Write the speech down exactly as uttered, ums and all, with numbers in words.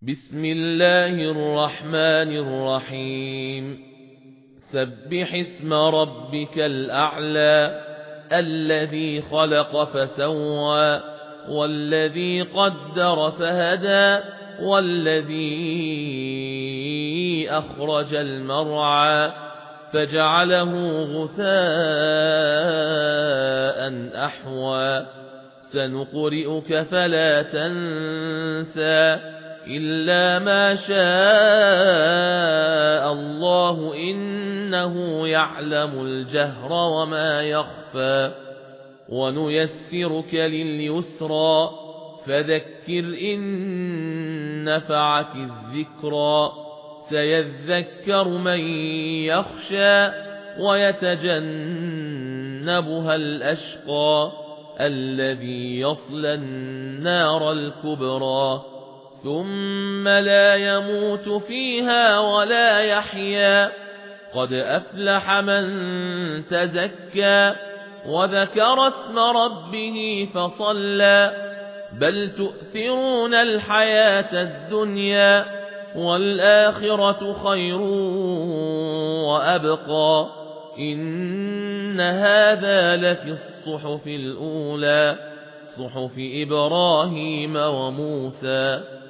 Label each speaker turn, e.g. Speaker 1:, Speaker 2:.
Speaker 1: بسم الله الرحمن الرحيم سبح اسم ربك الأعلى الذي خلق فسوى والذي قدر فهدى والذي أخرج المرعى فجعله غثاء أحوى سنقرئك فلا تنسى إلا ما شاء الله إنه يعلم الجهر وما يخفى ونيسرك لليسرى فذكر إن نفعت الذكرى سيذكر من يخشى ويتجنبها الأشقى الذي يصلى النار الكبرى ثم لا يموت فيها ولا يحيا قد أفلح من تزكى وذكر اسم ربه فصلى بل تؤثرون الحياة الدنيا والآخرة خير وأبقى إن هذا لفي الصحف الأولى صحف إبراهيم وموسى